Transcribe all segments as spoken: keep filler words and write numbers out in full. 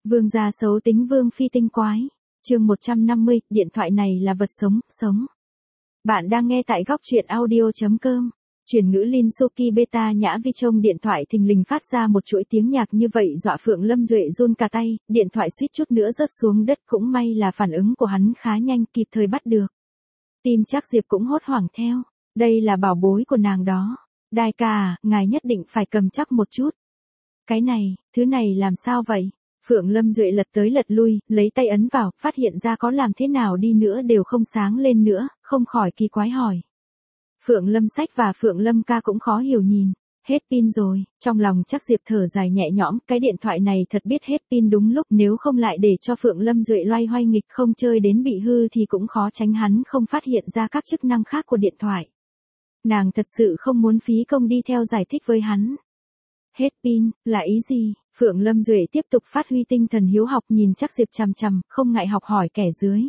Vương gia xấu tính vương phi tinh quái. Chương một trăm năm mươi, điện thoại này là vật sống, sống. Bạn đang nghe tại góc truyện audio chấm com. Chuyển ngữ Linsuki Beta Nhã Vi trông điện thoại thình lình phát ra một chuỗi tiếng nhạc như vậy dọa Phượng Lâm Duệ run cả tay, điện thoại suýt chút nữa rớt xuống đất, cũng may là phản ứng của hắn khá nhanh, kịp thời bắt được. Tim Trác Diệp cũng hốt hoảng theo, đây là bảo bối của nàng đó. Đại ca à, ngài nhất định phải cầm chắc một chút. Cái này, thứ này làm sao vậy? Phượng Lâm Duệ lật tới lật lui, lấy tay ấn vào, phát hiện ra có làm thế nào đi nữa đều không sáng lên nữa, không khỏi kỳ quái hỏi. Phượng Lâm Sách và Phượng Lâm Ca cũng khó hiểu nhìn, hết pin rồi, trong lòng Trác Diệp thở dài nhẹ nhõm, cái điện thoại này thật biết hết pin đúng lúc, nếu không lại để cho Phượng Lâm Duệ loay hoay nghịch không chơi đến bị hư thì cũng khó tránh hắn không phát hiện ra các chức năng khác của điện thoại. Nàng thật sự không muốn phí công đi theo giải thích với hắn. Hết pin, là ý gì? Phượng Lâm Duệ tiếp tục phát huy tinh thần hiếu học nhìn Trác Diệp chằm chằm, không ngại học hỏi kẻ dưới.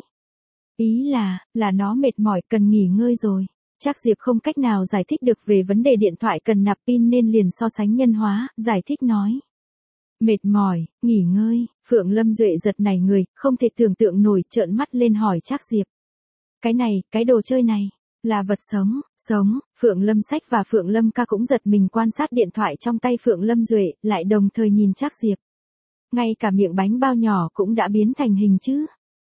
Ý là, là nó mệt mỏi cần nghỉ ngơi rồi. Trác Diệp không cách nào giải thích được về vấn đề điện thoại cần nạp pin nên liền so sánh nhân hóa, giải thích nói. Mệt mỏi, nghỉ ngơi, Phượng Lâm Duệ giật nảy người, không thể tưởng tượng nổi, trợn mắt lên hỏi Trác Diệp. Cái này, cái đồ chơi này, là vật sống, sống, Phượng Lâm Sách và Phượng Lâm Ca cũng giật mình quan sát điện thoại trong tay Phượng Lâm Duệ, lại đồng thời nhìn Trác Diệp. Ngay cả miệng bánh bao nhỏ cũng đã biến thành hình chứ.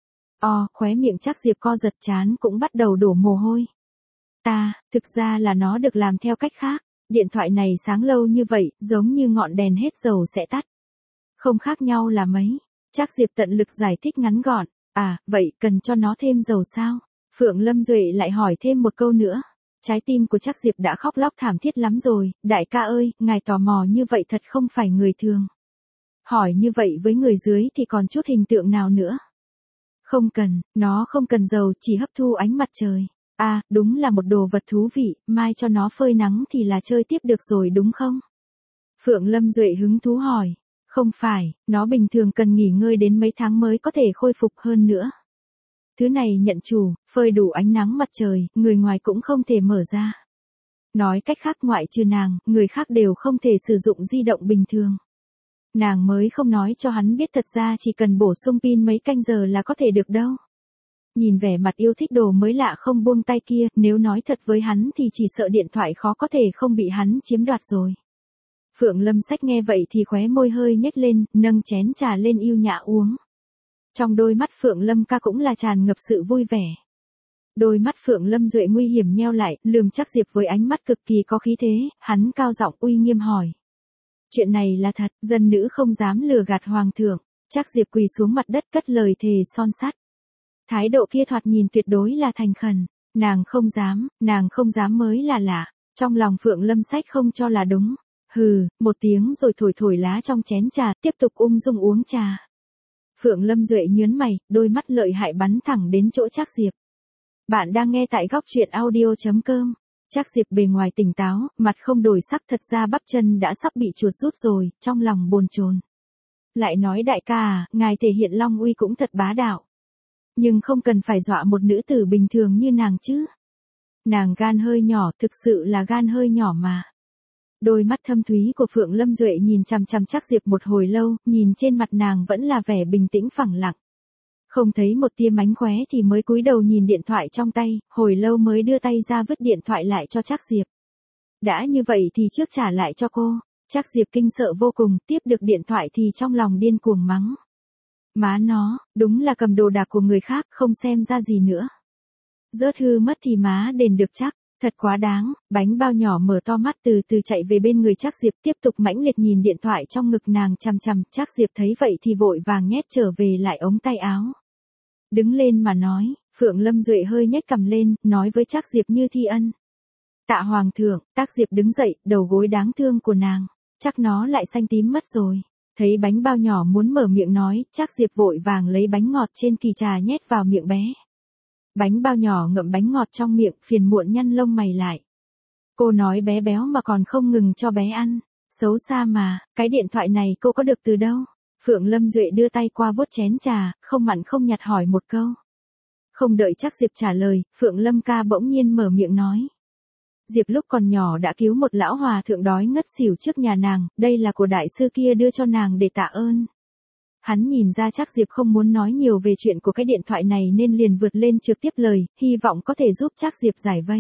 O, khóe miệng Trác Diệp co giật, chán cũng bắt đầu đổ mồ hôi. Ta, thực ra là nó được làm theo cách khác, điện thoại này sáng lâu như vậy, giống như ngọn đèn hết dầu sẽ tắt. Không khác nhau là mấy, Trác Diệp tận lực giải thích ngắn gọn, à, vậy cần cho nó thêm dầu sao? Phượng Lâm Duệ lại hỏi thêm một câu nữa, trái tim của Trác Diệp đã khóc lóc thảm thiết lắm rồi, đại ca ơi, ngài tò mò như vậy thật không phải người thường. Hỏi như vậy với người dưới thì còn chút hình tượng nào nữa? Không cần, nó không cần dầu, chỉ hấp thu ánh mặt trời. À, đúng là một đồ vật thú vị, mai cho nó phơi nắng thì là chơi tiếp được rồi đúng không? Phượng Lâm Duệ hứng thú hỏi, không phải, nó bình thường cần nghỉ ngơi đến mấy tháng mới có thể khôi phục hơn nữa. Thứ này nhận chủ, phơi đủ ánh nắng mặt trời, người ngoài cũng không thể mở ra. Nói cách khác ngoại trừ nàng, người khác đều không thể sử dụng di động bình thường. Nàng mới không nói cho hắn biết thật ra chỉ cần bổ sung pin mấy canh giờ là có thể được đâu. Nhìn vẻ mặt yêu thích đồ mới lạ không buông tay kia, nếu nói thật với hắn thì chỉ sợ điện thoại khó có thể không bị hắn chiếm đoạt rồi. Phượng Lâm Sách nghe vậy thì khóe môi hơi nhếch lên, nâng chén trà lên yêu nhã uống. Trong đôi mắt Phượng Lâm Ca cũng là tràn ngập sự vui vẻ. Đôi mắt Phượng Lâm Duệ nguy hiểm nheo lại, lườm Trác Diệp với ánh mắt cực kỳ có khí thế, hắn cao giọng uy nghiêm hỏi. Chuyện này là thật, dân nữ không dám lừa gạt hoàng thượng. Trác Diệp quỳ xuống mặt đất cất lời thề son sắt. Thái độ kia thoạt nhìn tuyệt đối là thành khẩn. Nàng không dám, nàng không dám mới là lạ. Trong lòng Phượng Lâm Sách không cho là đúng. Hừ, một tiếng rồi thổi thổi lá trong chén trà, tiếp tục ung dung uống trà. Phượng Lâm Duệ nhớn mày, đôi mắt lợi hại bắn thẳng đến chỗ Trác Diệp. Bạn đang nghe tại góc truyện audio chấm com. Trác Diệp bề ngoài tỉnh táo, mặt không đổi sắc, thật ra bắp chân đã sắp bị chuột rút rồi, trong lòng bồn chồn. Lại nói đại ca à, ngài thể hiện long uy cũng thật bá đạo. Nhưng không cần phải dọa một nữ tử bình thường như nàng chứ. Nàng gan hơi nhỏ, thực sự là gan hơi nhỏ mà. Đôi mắt thâm thúy của Phượng Lâm Duệ nhìn chằm chằm Trác Diệp một hồi lâu, nhìn trên mặt nàng vẫn là vẻ bình tĩnh phẳng lặng. Không thấy một tia mánh khóe thì mới cúi đầu nhìn điện thoại trong tay, hồi lâu mới đưa tay ra vứt điện thoại lại cho Trác Diệp. Đã như vậy thì trước trả lại cho cô. Trác Diệp kinh sợ vô cùng, tiếp được điện thoại thì trong lòng điên cuồng mắng. Má nó, đúng là cầm đồ đạc của người khác, không xem ra gì nữa. Rớt hư mất thì má đền được chắc, thật quá đáng. Bánh bao nhỏ mở to mắt từ từ chạy về bên người Trác Diệp, tiếp tục mãnh liệt nhìn điện thoại trong ngực nàng chằm chằm. Trác Diệp thấy vậy thì vội vàng nhét trở về lại ống tay áo. Đứng lên mà nói, Phượng Lâm Duệ hơi nhếch cằm lên, nói với Trác Diệp như thi ân. Tạ hoàng thượng. Trác Diệp đứng dậy, đầu gối đáng thương của nàng, chắc nó lại xanh tím mất rồi. Thấy bánh bao nhỏ muốn mở miệng nói, Trác Diệp vội vàng lấy bánh ngọt trên kỳ trà nhét vào miệng bé. Bánh bao nhỏ ngậm bánh ngọt trong miệng, phiền muộn nhăn lông mày lại. Cô nói bé béo mà còn không ngừng cho bé ăn, xấu xa mà, cái điện thoại này cô có được từ đâu? Phượng Lâm Duệ đưa tay qua vuốt chén trà, không mặn không nhạt hỏi một câu. Không đợi Trác Diệp trả lời, Phượng Lâm Ca bỗng nhiên mở miệng nói. Diệp lúc còn nhỏ đã cứu một lão hòa thượng đói ngất xỉu trước nhà nàng, đây là của đại sư kia đưa cho nàng để tạ ơn. Hắn nhìn ra Trác Diệp không muốn nói nhiều về chuyện của cái điện thoại này nên liền vượt lên trực tiếp lời, hy vọng có thể giúp Trác Diệp giải vây.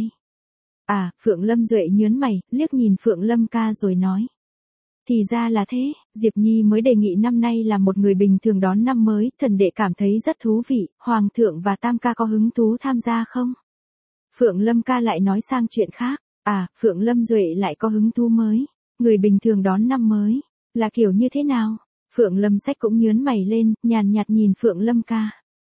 À, Phượng Lâm Duệ nhớn mày, liếc nhìn Phượng Lâm ca rồi nói. Thì ra là thế, Diệp Nhi mới đề nghị năm nay là một người bình thường đón năm mới, thần đệ cảm thấy rất thú vị, Hoàng thượng và Tam ca có hứng thú tham gia không? Phượng Lâm ca lại nói sang chuyện khác, à, Phượng Lâm Duệ lại có hứng thú mới, người bình thường đón năm mới, là kiểu như thế nào? Phượng Lâm Sách cũng nhớn mày lên, nhàn nhạt nhìn Phượng Lâm ca.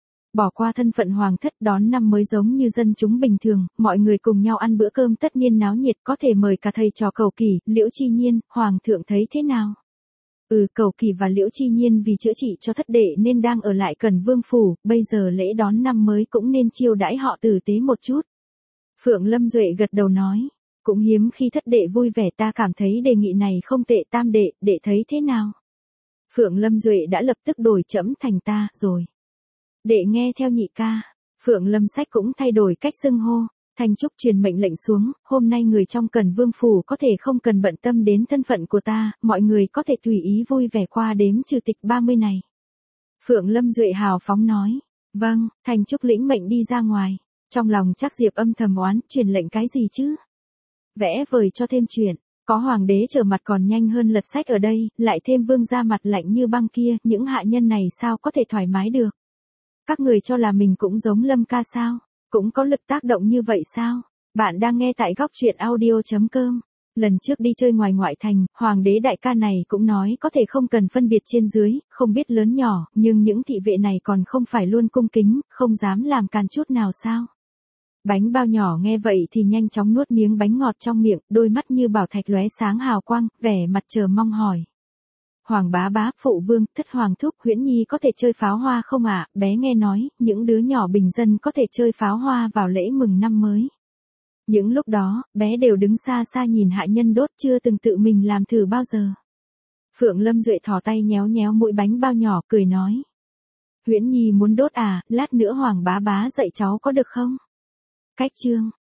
Bỏ qua thân phận hoàng thất đón năm mới giống như dân chúng bình thường, mọi người cùng nhau ăn bữa cơm tất niên náo nhiệt có thể mời cả thầy trò Cầu Kỳ, Liễu Chi Nhiên, Hoàng thượng thấy thế nào? Ừ, Cầu Kỳ và Liễu Chi Nhiên vì chữa trị cho thất đệ nên đang ở lại Cẩn Vương Phủ, bây giờ lễ đón năm mới cũng nên chiêu đãi họ tử tế một chút. Phượng Lâm Duệ gật đầu nói, cũng hiếm khi thất đệ vui vẻ, ta cảm thấy đề nghị này không tệ, Tam đệ, đệ thấy thế nào? Phượng Lâm Duệ đã lập tức đổi trẫm thành ta, rồi. Đệ nghe theo nhị ca. Phượng Lâm Sách cũng thay đổi cách xưng hô. Thanh Trúc truyền mệnh lệnh xuống, hôm nay người trong Cẩn Vương Phủ có thể không cần bận tâm đến thân phận của ta, mọi người có thể tùy ý vui vẻ qua đếm trừ tịch ba mươi này. Phượng Lâm Duệ hào phóng nói. Vâng, Thanh Trúc lĩnh mệnh đi ra ngoài. Trong lòng Trác Diệp âm thầm oán, truyền lệnh cái gì chứ? Vẽ vời cho thêm chuyện. Có hoàng đế trở mặt còn nhanh hơn lật sách ở đây, lại thêm vương gia mặt lạnh như băng kia, những hạ nhân này sao có thể thoải mái được? Các người cho là mình cũng giống Lâm ca sao? Cũng có lực tác động như vậy sao? Bạn đang nghe tại góc truyện audio chấm com. Lần trước đi chơi ngoài ngoại thành, hoàng đế đại ca này cũng nói có thể không cần phân biệt trên dưới, không biết lớn nhỏ, nhưng những thị vệ này còn không phải luôn cung kính, không dám làm càn chút nào sao? Bánh bao nhỏ nghe vậy thì nhanh chóng nuốt miếng bánh ngọt trong miệng, đôi mắt như bảo thạch lóe sáng hào quang, vẻ mặt chờ mong hỏi. Hoàng bá bá, phụ vương, thất hoàng thúc, Huyễn Nhi có thể chơi pháo hoa không ạ? À? Bé nghe nói, những đứa nhỏ bình dân có thể chơi pháo hoa vào lễ mừng năm mới. Những lúc đó, bé đều đứng xa xa nhìn hạ nhân đốt, chưa từng tự mình làm thử bao giờ. Phượng Lâm Duệ thò tay nhéo nhéo mũi bánh bao nhỏ, cười nói. Huyễn Nhi muốn đốt à, lát nữa Hoàng bá bá dạy cháu có được không? Cách chương.